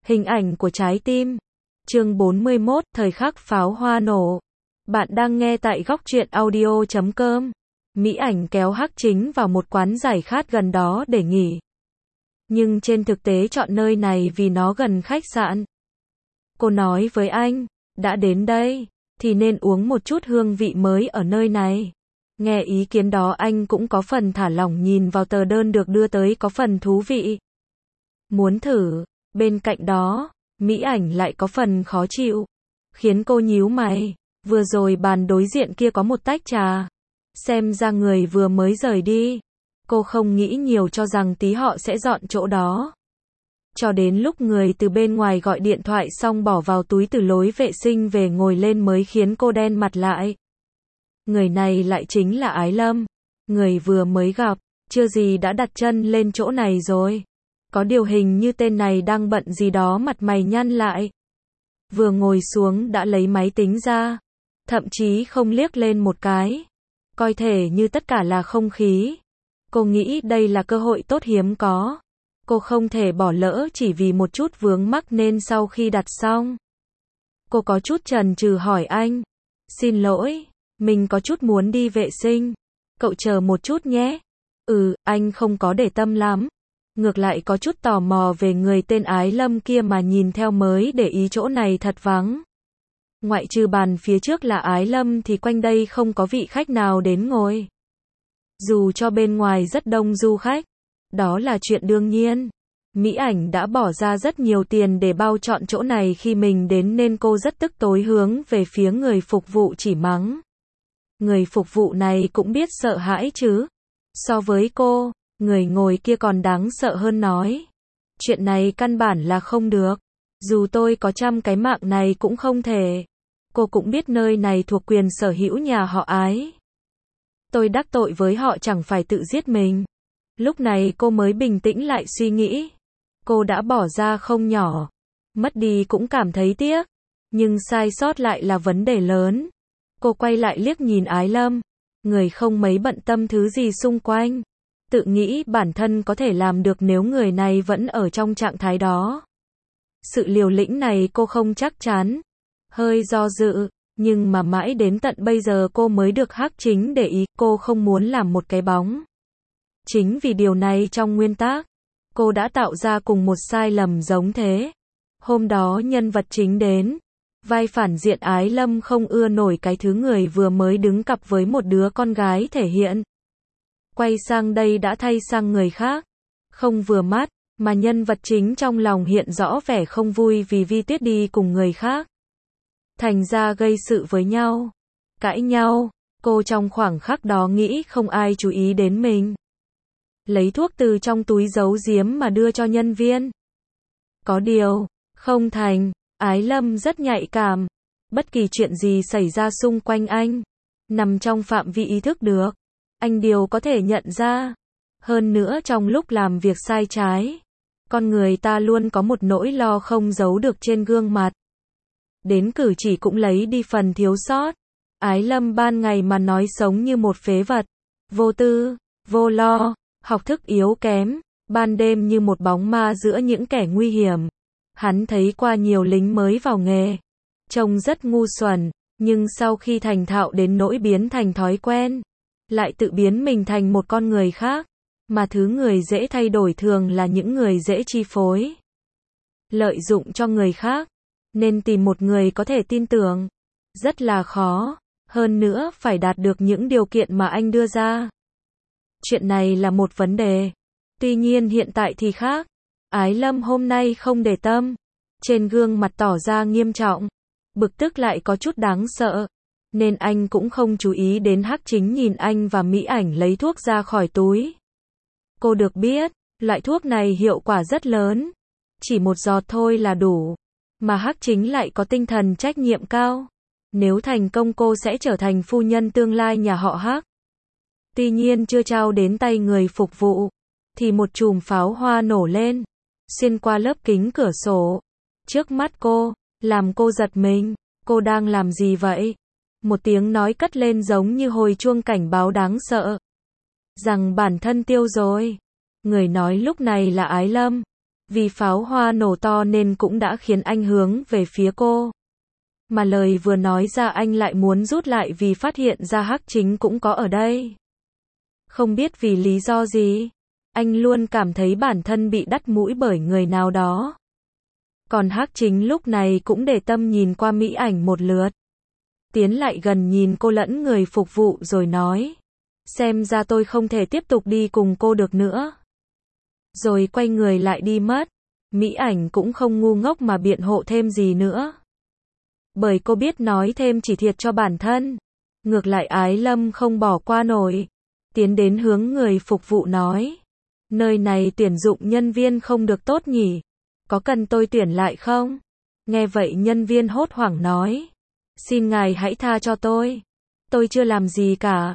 Hình ảnh của trái tim. Chương 41, thời khắc pháo hoa nổ. Bạn đang nghe tại góc truyện audio.com. Mỹ Ảnh kéo Hắc Chính vào một quán giải khát gần đó để nghỉ. Nhưng trên thực tế chọn nơi này vì nó gần khách sạn. Cô nói với anh, đã đến đây, thì nên uống một chút hương vị mới ở nơi này. Nghe ý kiến đó anh cũng có phần thả lỏng, nhìn vào tờ đơn được đưa tới có phần thú vị. Muốn thử. Bên cạnh đó, Mỹ Ảnh lại có phần khó chịu, khiến cô nhíu mày. Vừa rồi bàn đối diện kia có một tách trà, xem ra người vừa mới rời đi. Cô không nghĩ nhiều, cho rằng tí họ sẽ dọn chỗ đó. Cho đến lúc người từ bên ngoài gọi điện thoại xong bỏ vào túi từ lối vệ sinh về ngồi lên mới khiến cô đen mặt lại. Người này lại chính là Ái Lâm, người vừa mới gặp, chưa gì đã đặt chân lên chỗ này rồi. Có điều hình như tên này đang bận gì đó, mặt mày nhăn lại. Vừa ngồi xuống đã lấy máy tính ra, thậm chí không liếc lên một cái, coi thể như tất cả là không khí. Cô nghĩ đây là cơ hội tốt hiếm có, cô không thể bỏ lỡ chỉ vì một chút vướng mắc, nên sau khi đặt xong, cô có chút chần chừ hỏi anh, xin lỗi, mình có chút muốn đi vệ sinh, cậu chờ một chút nhé. Anh không có để tâm lắm. Ngược lại có chút tò mò về người tên Ái Lâm kia mà nhìn theo mới để ý chỗ này thật vắng. Ngoại trừ bàn phía trước là Ái Lâm thì quanh đây không có vị khách nào đến ngồi. Dù cho bên ngoài rất đông du khách, đó là chuyện đương nhiên. Mỹ Ảnh đã bỏ ra rất nhiều tiền để bao trọn chỗ này khi mình đến, nên cô rất tức tối hướng về phía người phục vụ chỉ mắng. Người phục vụ này cũng biết sợ hãi chứ. So với cô, người ngồi kia còn đáng sợ hơn, nói, chuyện này căn bản là không được. Dù tôi có 100 cái mạng này cũng không thể. Cô cũng biết nơi này thuộc quyền sở hữu nhà họ Ái. Tôi đắc tội với họ chẳng phải tự giết mình. Lúc này cô mới bình tĩnh lại, suy nghĩ. Cô đã bỏ ra không nhỏ. Mất đi cũng cảm thấy tiếc. Nhưng sai sót lại là vấn đề lớn. Cô quay lại liếc nhìn Ái Lâm. Người không mấy bận tâm thứ gì xung quanh. Tự nghĩ bản thân có thể làm được nếu người này vẫn ở trong trạng thái đó. Sự liều lĩnh này cô không chắc chắn. Hơi do dự, nhưng mà mãi đến tận bây giờ cô mới được Hắc Chính để ý, cô không muốn làm một cái bóng. Chính vì điều này trong nguyên tắc, cô đã tạo ra cùng một sai lầm giống thế. Hôm đó nhân vật chính đến, vai phản diện Ái Lâm không ưa nổi cái thứ người vừa mới đứng cặp với một đứa con gái thể hiện. Quay sang đây đã thay sang người khác. Không vừa mắt, mà nhân vật chính trong lòng hiện rõ vẻ không vui vì Vi Tuyết đi cùng người khác. Thành ra gây sự với nhau, cãi nhau. Cô trong khoảng khắc đó nghĩ không ai chú ý đến mình. Lấy thuốc từ trong túi giấu giếm mà đưa cho nhân viên. Có điều, không thành, Ái Lâm rất nhạy cảm. Bất kỳ chuyện gì xảy ra xung quanh anh, nằm trong phạm vi ý thức được, anh đều có thể nhận ra. Hơn nữa trong lúc làm việc sai trái, con người ta luôn có một nỗi lo không giấu được trên gương mặt. Đến cử chỉ cũng lấy đi phần thiếu sót. Ái Lâm ban ngày mà nói sống như một phế vật, vô tư, vô lo, học thức yếu kém, ban đêm như một bóng ma giữa những kẻ nguy hiểm. Hắn thấy qua nhiều lính mới vào nghề, trông rất ngu xuẩn, nhưng sau khi thành thạo đến nỗi biến thành thói quen, lại tự biến mình thành một con người khác. Mà thứ người dễ thay đổi thường là những người dễ chi phối, lợi dụng cho người khác. Nên tìm một người có thể tin tưởng rất là khó, hơn nữa phải đạt được những điều kiện mà anh đưa ra. Chuyện này là một vấn đề. Tuy nhiên hiện tại thì khác. Ái Lâm hôm nay không để tâm, trên gương mặt tỏ ra nghiêm trọng, bực tức lại có chút đáng sợ, nên anh cũng không chú ý đến Hắc Chính nhìn anh và Mỹ Ảnh lấy thuốc ra khỏi túi. Cô được biết, loại thuốc này hiệu quả rất lớn, chỉ một giọt thôi là đủ. Mà Hắc Chính lại có tinh thần trách nhiệm cao. Nếu thành công cô sẽ trở thành phu nhân tương lai nhà họ Hắc. Tuy nhiên chưa trao đến tay người phục vụ, thì một chùm pháo hoa nổ lên, xuyên qua lớp kính cửa sổ, trước mắt cô, làm cô giật mình. Cô đang làm gì vậy? Một tiếng nói cất lên giống như hồi chuông cảnh báo đáng sợ. Rằng bản thân tiêu rồi. Người nói lúc này là Ái Lâm. Vì pháo hoa nổ to nên cũng đã khiến anh hướng về phía cô. Mà lời vừa nói ra anh lại muốn rút lại vì phát hiện ra Hắc Chính cũng có ở đây. Không biết vì lý do gì, anh luôn cảm thấy bản thân bị đắt mũi bởi người nào đó. Còn Hắc Chính lúc này cũng để tâm nhìn qua Mỹ Ảnh một lượt. Tiến lại gần nhìn cô lẫn người phục vụ rồi nói. Xem ra tôi không thể tiếp tục đi cùng cô được nữa. Rồi quay người lại đi mất. Mỹ Ảnh cũng không ngu ngốc mà biện hộ thêm gì nữa. Bởi cô biết nói thêm chỉ thiệt cho bản thân. Ngược lại Ái Lâm không bỏ qua nổi. Tiến đến hướng người phục vụ nói. Nơi này tuyển dụng nhân viên không được tốt nhỉ? Có cần tôi tuyển lại không? Nghe vậy nhân viên hốt hoảng nói. Xin ngài hãy tha cho tôi. Tôi chưa làm gì cả.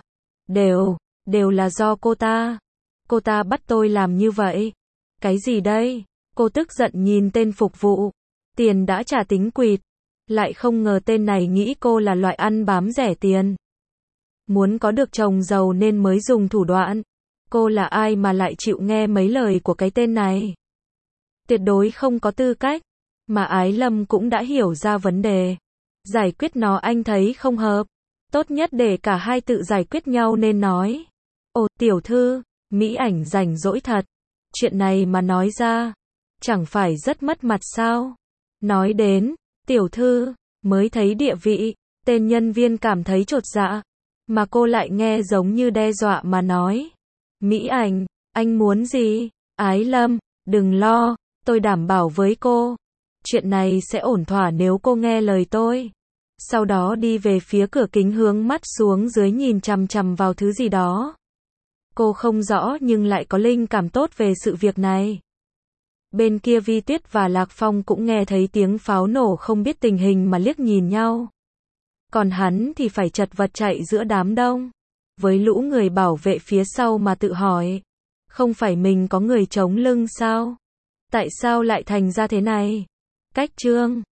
Đều là do cô ta. Cô ta bắt tôi làm như vậy. Cái gì đây? Cô tức giận nhìn tên phục vụ. Tiền đã trả tính quỵt. Lại không ngờ tên này nghĩ cô là loại ăn bám rẻ tiền. Muốn có được chồng giàu nên mới dùng thủ đoạn. Cô là ai mà lại chịu nghe mấy lời của cái tên này? Tuyệt đối không có tư cách. Mà Ái Lâm cũng đã hiểu ra vấn đề. Giải quyết nó anh thấy không hợp. Tốt nhất để cả hai tự giải quyết nhau nên nói. Ồ, tiểu thư, Mỹ Ảnh rảnh rỗi thật. Chuyện này mà nói ra, chẳng phải rất mất mặt sao? Nói đến, tiểu thư, mới thấy địa vị, tên nhân viên cảm thấy chột dạ. Mà cô lại nghe giống như đe dọa mà nói. Mỹ Ảnh, anh muốn gì? Ái Lâm, đừng lo, tôi đảm bảo với cô. Chuyện này sẽ ổn thỏa nếu cô nghe lời tôi. Sau đó đi về phía cửa kính hướng mắt xuống dưới nhìn chằm chằm vào thứ gì đó. Cô không rõ nhưng lại có linh cảm tốt về sự việc này. Bên kia Vi Tuyết và Lạc Phong cũng nghe thấy tiếng pháo nổ không biết tình hình mà liếc nhìn nhau. Còn hắn thì phải chật vật chạy giữa đám đông. Với lũ người bảo vệ phía sau mà tự hỏi. Không phải mình có người chống lưng sao? Tại sao lại thành ra thế này? Cách chương